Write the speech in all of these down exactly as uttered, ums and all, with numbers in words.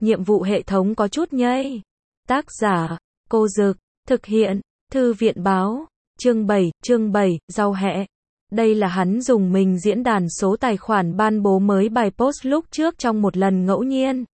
nhiệm vụ hệ thống có chút nhây. Tác giả, Cô Dực, thực hiện, Thư viện Báo, chương bảy, chương bảy, rau hẹ. Đây là hắn dùng mình diễn đàn số tài khoản ban bố mới bài post lúc trước trong một lần ngẫu nhiên.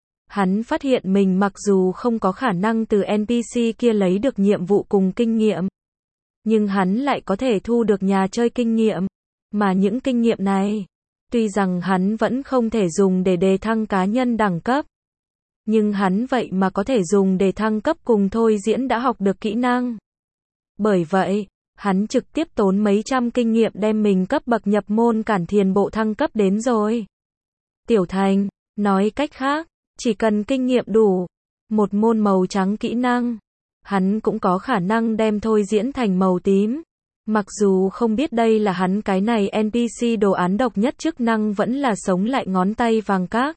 Hắn phát hiện mình mặc dù không có khả năng từ en pê xê kia lấy được nhiệm vụ cùng kinh nghiệm, nhưng hắn lại có thể thu được nhà chơi kinh nghiệm. Mà những kinh nghiệm này, tuy rằng hắn vẫn không thể dùng để đề thăng cá nhân đẳng cấp, nhưng hắn vậy mà có thể dùng để thăng cấp cùng thôi diễn đã học được kỹ năng. Bởi vậy, hắn trực tiếp tốn mấy trăm kinh nghiệm đem mình cấp bậc nhập môn cản thiền bộ thăng cấp đến rồi. Tiểu thành, nói cách khác, chỉ cần kinh nghiệm đủ, một môn màu trắng kỹ năng, hắn cũng có khả năng đem thôi diễn thành màu tím. Mặc dù không biết đây là hắn cái này en pê xê đồ án độc nhất chức năng vẫn là sống lại ngón tay vàng các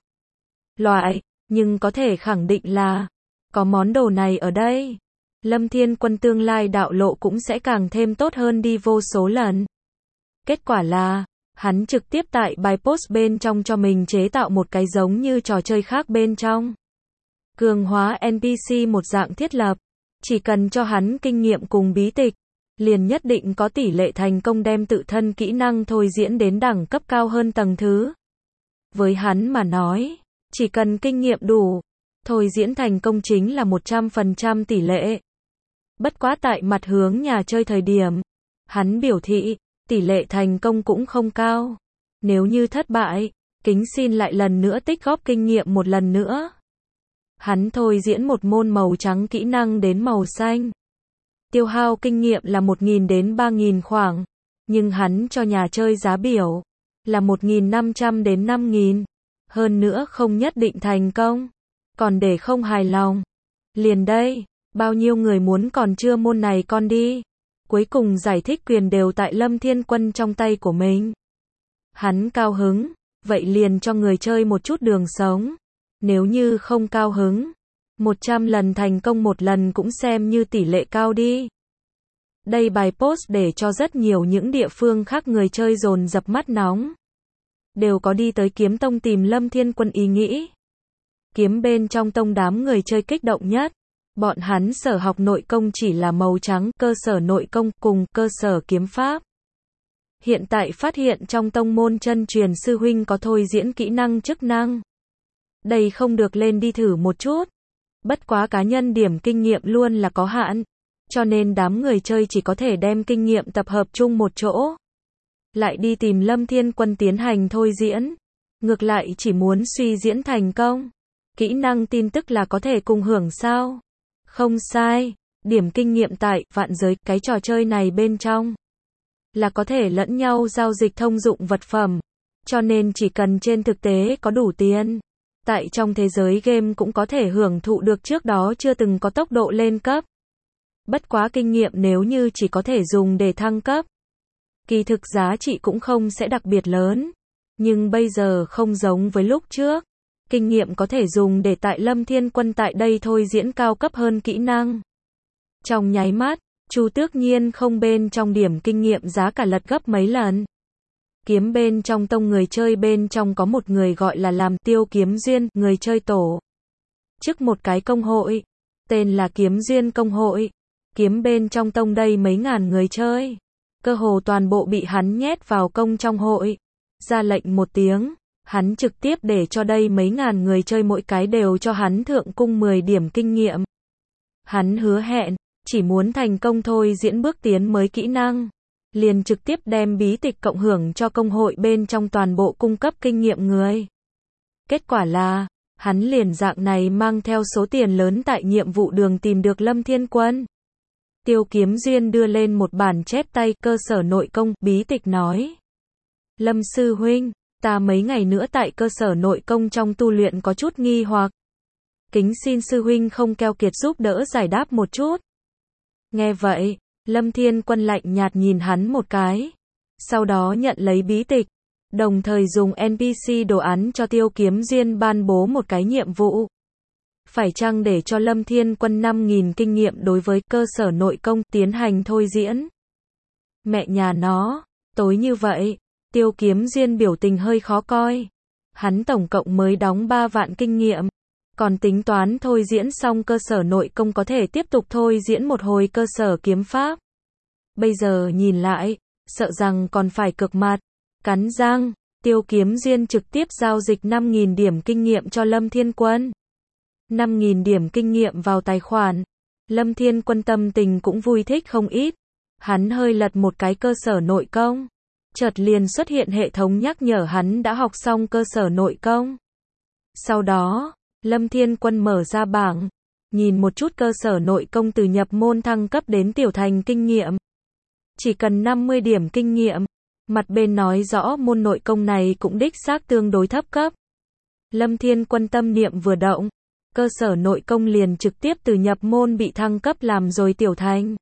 loại, nhưng có thể khẳng định là, có món đồ này ở đây, Lâm Thiên Quân tương lai đạo lộ cũng sẽ càng thêm tốt hơn đi vô số lần. Kết quả là, hắn trực tiếp tại bài post bên trong cho mình chế tạo một cái giống như trò chơi khác bên trong. Cường hóa en pê xê một dạng thiết lập, chỉ cần cho hắn kinh nghiệm cùng bí tịch, liền nhất định có tỷ lệ thành công đem tự thân kỹ năng thôi diễn đến đẳng cấp cao hơn tầng thứ. Với hắn mà nói, chỉ cần kinh nghiệm đủ, thôi diễn thành công chính là một trăm phần trăm tỷ lệ. Bất quá tại mặt hướng nhà chơi thời điểm, hắn biểu thị, tỷ lệ thành công cũng không cao. Nếu như thất bại, kính xin lại lần nữa tích góp kinh nghiệm một lần nữa. Hắn thôi diễn một môn màu trắng kỹ năng đến màu xanh. Tiêu hao kinh nghiệm là một nghìn đến ba nghìn khoảng, nhưng hắn cho nhà chơi giá biểu là một nghìn năm trăm đến năm nghìn. Hơn nữa không nhất định thành công. Còn để không hài lòng. Liền đây, bao nhiêu người muốn còn chưa môn này con đi. Cuối cùng giải thích quyền đều tại Lâm Thiên Quân trong tay của mình. Hắn cao hứng, vậy liền cho người chơi một chút đường sống. Nếu như không cao hứng, một trăm lần thành công một lần cũng xem như tỷ lệ cao đi. Đây bài post để cho rất nhiều những địa phương khác người chơi dồn dập mắt nóng. Đều có đi tới kiếm tông tìm Lâm Thiên Quân ý nghĩ. Kiếm bên trong tông đám người chơi kích động nhất. Bọn hắn sở học nội công chỉ là màu trắng, cơ sở nội công cùng cơ sở kiếm pháp. Hiện tại phát hiện trong tông môn chân truyền sư huynh có thôi diễn kỹ năng chức năng. Đây không được lên đi thử một chút. Bất quá cá nhân điểm kinh nghiệm luôn là có hạn, cho nên đám người chơi chỉ có thể đem kinh nghiệm tập hợp chung một chỗ. Lại đi tìm Lâm Thiên Quân tiến hành thôi diễn. Ngược lại chỉ muốn suy diễn thành công. Kỹ năng tin tức là có thể cùng hưởng sao? Không sai, điểm kinh nghiệm tại vạn giới, cái trò chơi này bên trong là có thể lẫn nhau giao dịch thông dụng vật phẩm, cho nên chỉ cần trên thực tế có đủ tiền, tại trong thế giới game cũng có thể hưởng thụ được trước đó chưa từng có tốc độ lên cấp. Bất quá kinh nghiệm nếu như chỉ có thể dùng để thăng cấp, kỳ thực giá trị cũng không sẽ đặc biệt lớn, nhưng bây giờ không giống với lúc trước. Kinh nghiệm có thể dùng để tại Lâm Thiên Quân tại đây thôi diễn cao cấp hơn kỹ năng. Trong nháy mắt, Chu Tước Nhiên không bên trong điểm kinh nghiệm giá cả lật gấp mấy lần. Kiếm bên trong tông người chơi bên trong có một người gọi là làm Tiêu Kiếm Duyên, người chơi tổ chức một cái công hội, tên là Kiếm Duyên Công Hội. Kiếm bên trong tông đây mấy ngàn người chơi, cơ hồ toàn bộ bị hắn nhét vào công trong hội. Ra lệnh một tiếng, hắn trực tiếp để cho đây mấy ngàn người chơi mỗi cái đều cho hắn thượng cung mười điểm kinh nghiệm. Hắn hứa hẹn, chỉ muốn thành công thôi diễn bước tiến mới kỹ năng, liền trực tiếp đem bí tịch cộng hưởng cho công hội bên trong toàn bộ cung cấp kinh nghiệm người. Kết quả là, hắn liền dạng này mang theo số tiền lớn tại nhiệm vụ đường tìm được Lâm Thiên Quân. Tiêu Kiếm Duyên đưa lên một bản chép tay cơ sở nội công, bí tịch nói. Lâm sư huynh, ta mấy ngày nữa tại cơ sở nội công trong tu luyện có chút nghi hoặc. Kính xin sư huynh không keo kiệt giúp đỡ giải đáp một chút. Nghe vậy, Lâm Thiên Quân lạnh nhạt nhìn hắn một cái. Sau đó nhận lấy bí tịch, đồng thời dùng en pê xê đồ án cho Tiêu Kiếm Duyên ban bố một cái nhiệm vụ. Phải chăng để cho Lâm Thiên Quân năm nghìn kinh nghiệm đối với cơ sở nội công tiến hành thôi diễn? Mẹ nhà nó, tối như vậy. Tiêu Kiếm Duyên biểu tình hơi khó coi. Hắn tổng cộng mới đóng ba vạn kinh nghiệm. Còn tính toán thôi diễn xong cơ sở nội công có thể tiếp tục thôi diễn một hồi cơ sở kiếm pháp. Bây giờ nhìn lại, sợ rằng còn phải cực mặt. Cắn răng, Tiêu Kiếm Duyên trực tiếp giao dịch năm nghìn điểm kinh nghiệm cho Lâm Thiên Quân. năm nghìn điểm kinh nghiệm vào tài khoản. Lâm Thiên Quân tâm tình cũng vui thích không ít. Hắn hơi lật một cái cơ sở nội công. Chợt liền xuất hiện hệ thống nhắc nhở hắn đã học xong cơ sở nội công. Sau đó, Lâm Thiên Quân mở ra bảng. Nhìn một chút cơ sở nội công từ nhập môn thăng cấp đến tiểu thành kinh nghiệm. Chỉ cần năm mươi điểm kinh nghiệm. Mặt bên nói rõ môn nội công này cũng đích xác tương đối thấp cấp. Lâm Thiên Quân tâm niệm vừa động. Cơ sở nội công liền trực tiếp từ nhập môn bị thăng cấp làm rồi tiểu thành.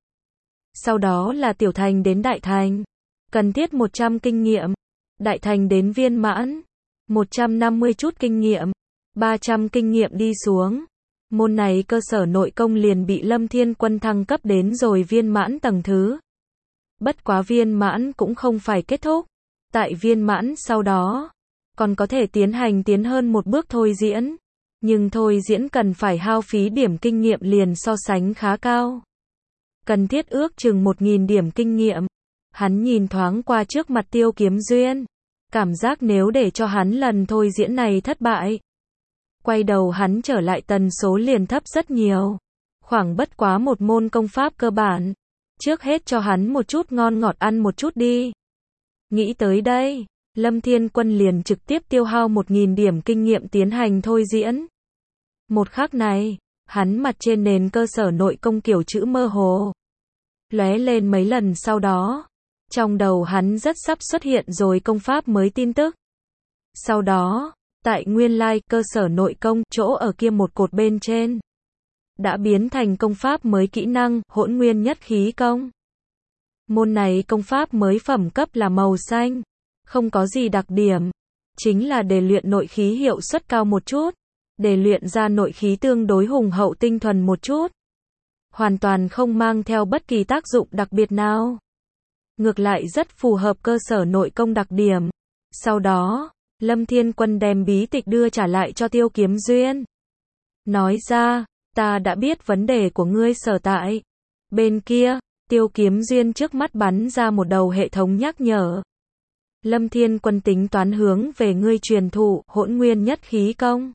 Sau đó là tiểu thành đến đại thành. Cần thiết một trăm kinh nghiệm. Đại thành đến viên mãn. một trăm năm mươi chút kinh nghiệm. ba trăm kinh nghiệm đi xuống. Môn này cơ sở nội công liền bị Lâm Thiên Quân thăng cấp đến rồi viên mãn tầng thứ. Bất quá viên mãn cũng không phải kết thúc. Tại viên mãn sau đó, còn có thể tiến hành tiến hơn một bước thôi diễn. Nhưng thôi diễn cần phải hao phí điểm kinh nghiệm liền so sánh khá cao. Cần thiết ước chừng một nghìn điểm kinh nghiệm. Hắn nhìn thoáng qua trước mặt Tiêu Kiếm Duyên. Cảm giác nếu để cho hắn lần thôi diễn này thất bại. Quay đầu hắn trở lại tần số liền thấp rất nhiều. Khoảng bất quá một môn công pháp cơ bản. Trước hết cho hắn một chút ngon ngọt ăn một chút đi. Nghĩ tới đây, Lâm Thiên Quân liền trực tiếp tiêu hao một nghìn điểm kinh nghiệm tiến hành thôi diễn. Một khắc này, hắn mặt trên nền cơ sở nội công kiểu chữ mơ hồ. Lóe lên mấy lần sau đó, trong đầu hắn rất sắp xuất hiện rồi công pháp mới tin tức. Sau đó, tại nguyên lai like, cơ sở nội công chỗ ở kia một cột bên trên. Đã biến thành công pháp mới kỹ năng, hỗn nguyên nhất khí công. Môn này công pháp mới phẩm cấp là màu xanh. Không có gì đặc điểm. Chính là để luyện nội khí hiệu suất cao một chút. Để luyện ra nội khí tương đối hùng hậu tinh thuần một chút. Hoàn toàn không mang theo bất kỳ tác dụng đặc biệt nào. Ngược lại rất phù hợp cơ sở nội công đặc điểm. Sau đó, Lâm Thiên Quân đem bí tịch đưa trả lại cho Tiêu Kiếm Duyên. Nói ra, ta đã biết vấn đề của ngươi sở tại. Bên kia, Tiêu Kiếm Duyên trước mắt bắn ra một đầu hệ thống nhắc nhở. Lâm Thiên Quân tính toán hướng về ngươi truyền thụ hỗn nguyên nhất khí công.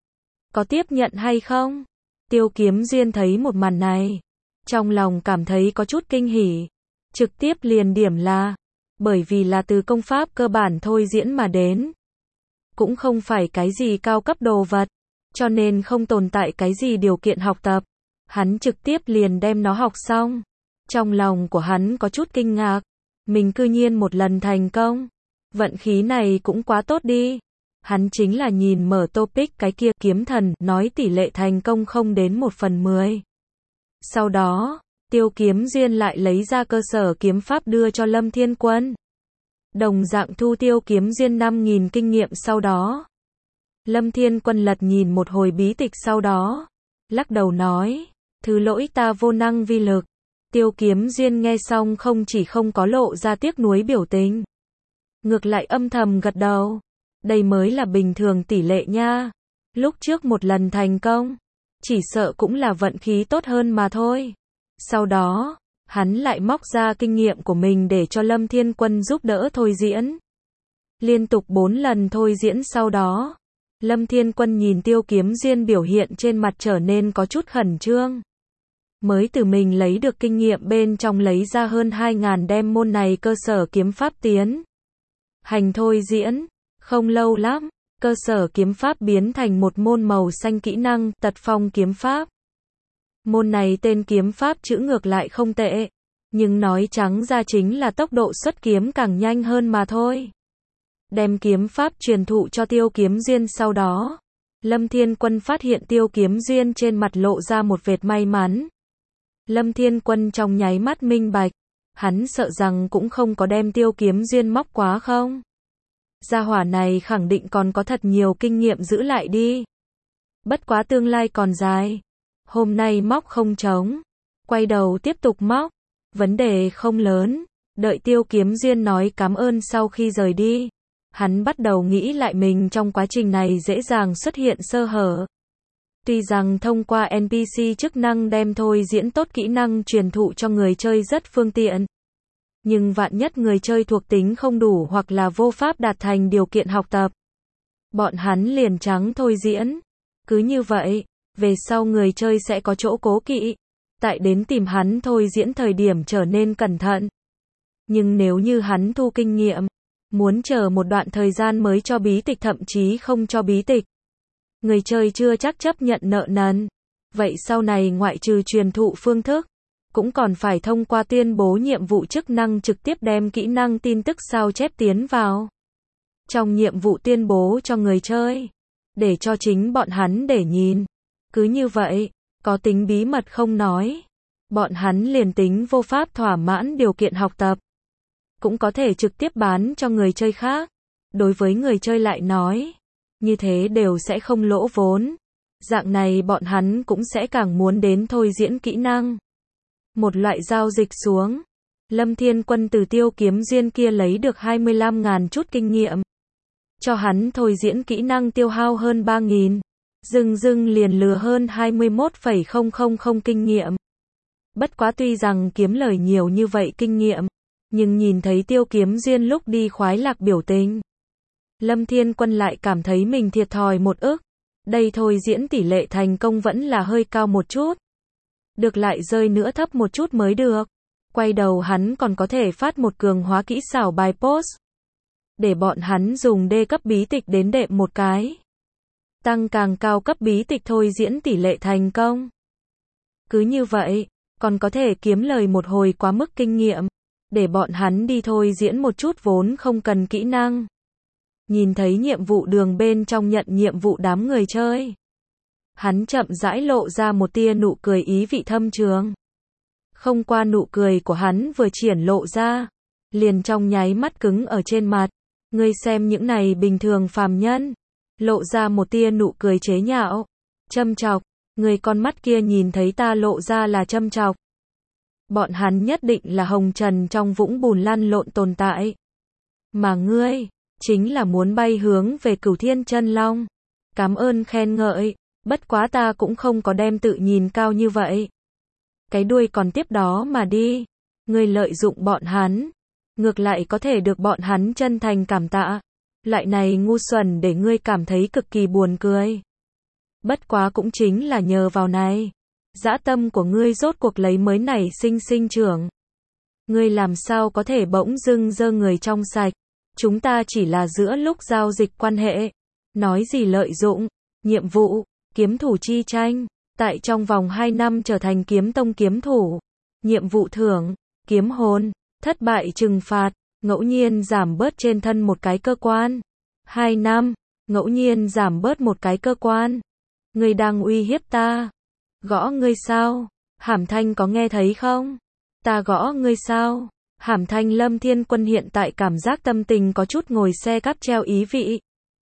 Có tiếp nhận hay không? Tiêu Kiếm Duyên thấy một màn này. Trong lòng cảm thấy có chút kinh hỉ. Trực tiếp liền điểm là. Bởi vì là từ công pháp cơ bản thôi diễn mà đến. Cũng không phải cái gì cao cấp đồ vật. Cho nên không tồn tại cái gì điều kiện học tập. Hắn trực tiếp liền đem nó học xong. Trong lòng của hắn có chút kinh ngạc. Mình cư nhiên một lần thành công. Vận khí này cũng quá tốt đi. Hắn chính là nhìn mở topic cái kia kiếm thần nói tỷ lệ thành công không đến một phần mười. Sau đó, Tiêu Kiếm Duyên lại lấy ra cơ sở kiếm pháp đưa cho Lâm Thiên Quân. Đồng dạng thu Tiêu Kiếm Duyên năm nghìn kinh nghiệm sau đó. Lâm Thiên Quân lật nhìn một hồi bí tịch sau đó. Lắc đầu nói, thứ lỗi ta vô năng vi lực. Tiêu Kiếm Duyên nghe xong không chỉ không có lộ ra tiếc nuối biểu tình. Ngược lại âm thầm gật đầu. Đây mới là bình thường tỷ lệ nha. Lúc trước một lần thành công. Chỉ sợ cũng là vận khí tốt hơn mà thôi. Sau đó, hắn lại móc ra kinh nghiệm của mình để cho Lâm Thiên Quân giúp đỡ thôi diễn. Liên tục bốn lần thôi diễn sau đó. Lâm Thiên Quân nhìn Tiêu Kiếm Duyên biểu hiện trên mặt trở nên có chút khẩn trương. Mới từ mình lấy được kinh nghiệm bên trong lấy ra hơn hai nghìn đem môn này cơ sở kiếm pháp tiến hành thôi diễn. Không lâu lắm, cơ sở kiếm pháp biến thành một môn màu xanh kỹ năng tật phong kiếm pháp. Môn này tên kiếm pháp chữ ngược lại không tệ. Nhưng nói trắng ra chính là tốc độ xuất kiếm càng nhanh hơn mà thôi. Đem kiếm pháp truyền thụ cho Tiêu Kiếm Duyên sau đó. Lâm Thiên Quân phát hiện Tiêu Kiếm Duyên trên mặt lộ ra một vệt may mắn. Lâm Thiên Quân trong nháy mắt minh bạch. Hắn sợ rằng cũng không có đem Tiêu Kiếm Duyên móc quá không. Gia hỏa này khẳng định còn có thật nhiều kinh nghiệm giữ lại đi. Bất quá tương lai còn dài. Hôm nay móc không trống. Quay đầu tiếp tục móc. Vấn đề không lớn. Đợi Tiêu Kiếm Duyên nói cảm ơn sau khi rời đi. Hắn bắt đầu nghĩ lại mình trong quá trình này dễ dàng xuất hiện sơ hở. Tuy rằng thông qua en pê xê chức năng đem thôi diễn tốt kỹ năng truyền thụ cho người chơi rất phương tiện. Nhưng vạn nhất người chơi thuộc tính không đủ hoặc là vô pháp đạt thành điều kiện học tập. Bọn hắn liền trắng thôi diễn. Cứ như vậy, về sau người chơi sẽ có chỗ cố kỵ. Tại đến tìm hắn thôi diễn thời điểm trở nên cẩn thận. Nhưng nếu như hắn thu kinh nghiệm, muốn chờ một đoạn thời gian mới cho bí tịch thậm chí không cho bí tịch. Người chơi chưa chắc chấp nhận nợ nần. Vậy sau này ngoại trừ truyền thụ phương thức, cũng còn phải thông qua tuyên bố nhiệm vụ chức năng trực tiếp đem kỹ năng tin tức sao chép tiến vào. Trong nhiệm vụ tuyên bố cho người chơi, để cho chính bọn hắn để nhìn. Cứ như vậy, có tính bí mật không nói. Bọn hắn liền tính vô pháp thỏa mãn điều kiện học tập. Cũng có thể trực tiếp bán cho người chơi khác. Đối với người chơi lại nói, như thế đều sẽ không lỗ vốn. Dạng này bọn hắn cũng sẽ càng muốn đến thôi diễn kỹ năng. Một loại giao dịch xuống. Lâm Thiên Quân từ Tiêu Kiếm Duyên kia lấy được hai mươi lăm nghìn chút kinh nghiệm. Cho hắn thôi diễn kỹ năng tiêu hao hơn ba nghìn. Dưng dưng liền lừa hơn hai mươi mốt phẩy không không không kinh nghiệm. Bất quá tuy rằng kiếm lời nhiều như vậy kinh nghiệm, nhưng nhìn thấy Tiêu Kiếm Duyên lúc đi khoái lạc biểu tình, Lâm Thiên Quân lại cảm thấy mình thiệt thòi một ức. Đây thôi diễn tỷ lệ thành công vẫn là hơi cao một chút. Được lại rơi nữa thấp một chút mới được. Quay đầu hắn còn có thể phát một cường hóa kỹ xảo bài post. Để bọn hắn dùng D cấp bí tịch đến đệm một cái. Tăng càng cao cấp bí tịch thôi diễn tỷ lệ thành công. Cứ như vậy, còn có thể kiếm lời một hồi quá mức kinh nghiệm. Để bọn hắn đi thôi diễn một chút vốn không cần kỹ năng. Nhìn thấy nhiệm vụ đường bên trong nhận nhiệm vụ đám người chơi. Hắn chậm rãi lộ ra một tia nụ cười ý vị thâm trường. Không qua nụ cười của hắn vừa triển lộ ra, liền trong nháy mắt cứng ở trên mặt. Ngươi xem những này bình thường phàm nhân. Lộ ra một tia nụ cười chế nhạo. Châm chọc. Người con mắt kia nhìn thấy ta lộ ra là châm chọc. Bọn hắn nhất định là hồng trần trong vũng bùn lăn lộn tồn tại. Mà ngươi, chính là muốn bay hướng về Cửu Thiên Chân Long. Cảm ơn khen ngợi, bất quá ta cũng không có đem tự nhìn cao như vậy. Cái đuôi còn tiếp đó mà đi. Ngươi lợi dụng bọn hắn, ngược lại có thể được bọn hắn chân thành cảm tạ. Loại này ngu xuẩn để ngươi cảm thấy cực kỳ buồn cười. Bất quá cũng chính là nhờ vào này, dã tâm của ngươi rốt cuộc lấy mới nảy sinh sinh trưởng. Ngươi làm sao có thể bỗng dưng dơ người trong sạch. Chúng ta chỉ là giữa lúc giao dịch quan hệ. Nói gì lợi dụng, nhiệm vụ, kiếm thủ chi tranh. Tại trong vòng hai năm trở thành kiếm tông kiếm thủ. Nhiệm vụ thưởng, kiếm hồn, thất bại trừng phạt, ngẫu nhiên giảm bớt trên thân một cái cơ quan. hai năm, ngẫu nhiên giảm bớt một cái cơ quan. Ngươi đang uy hiếp ta. Gõ ngươi sao? Hàm Thanh có nghe thấy không? Ta gõ ngươi sao? Hàm Thanh Lâm Thiên Quân hiện tại cảm giác tâm tình có chút ngồi xe cáp treo ý vị.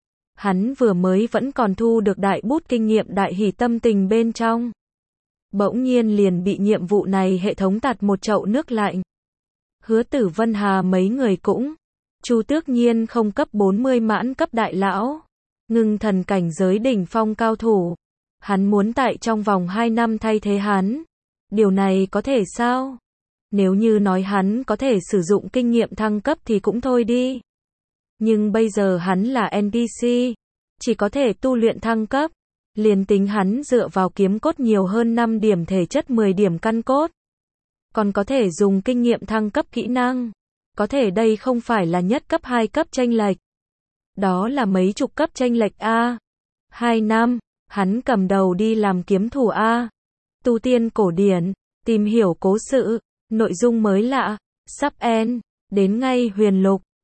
Hắn vừa mới vẫn còn thu được đại bút kinh nghiệm đại hỉ tâm tình bên trong. Bỗng nhiên liền bị nhiệm vụ này hệ thống tạt một chậu nước lạnh. Hứa Tử Vân Hà mấy người cũng. Chu Tước Nhiên không cấp bốn mươi mãn cấp đại lão. Ngưng thần cảnh giới đỉnh phong cao thủ. Hắn muốn tại trong vòng hai năm thay thế hắn. Điều này có thể sao? Nếu như nói hắn có thể sử dụng kinh nghiệm thăng cấp thì cũng thôi đi. Nhưng bây giờ hắn là en pê xê. Chỉ có thể tu luyện thăng cấp. Liền tính hắn dựa vào kiếm cốt nhiều hơn năm điểm thể chất mười điểm căn cốt. Còn có thể dùng kinh nghiệm thăng cấp kỹ năng. Có thể đây không phải là nhất cấp hai cấp chênh lệch. Đó là mấy chục cấp chênh lệch A. Hai năm, hắn cầm đầu đi làm kiếm thủ A. Tu tiên cổ điển, tìm hiểu cố sự, nội dung mới lạ, sắp end, đến ngay huyền lục.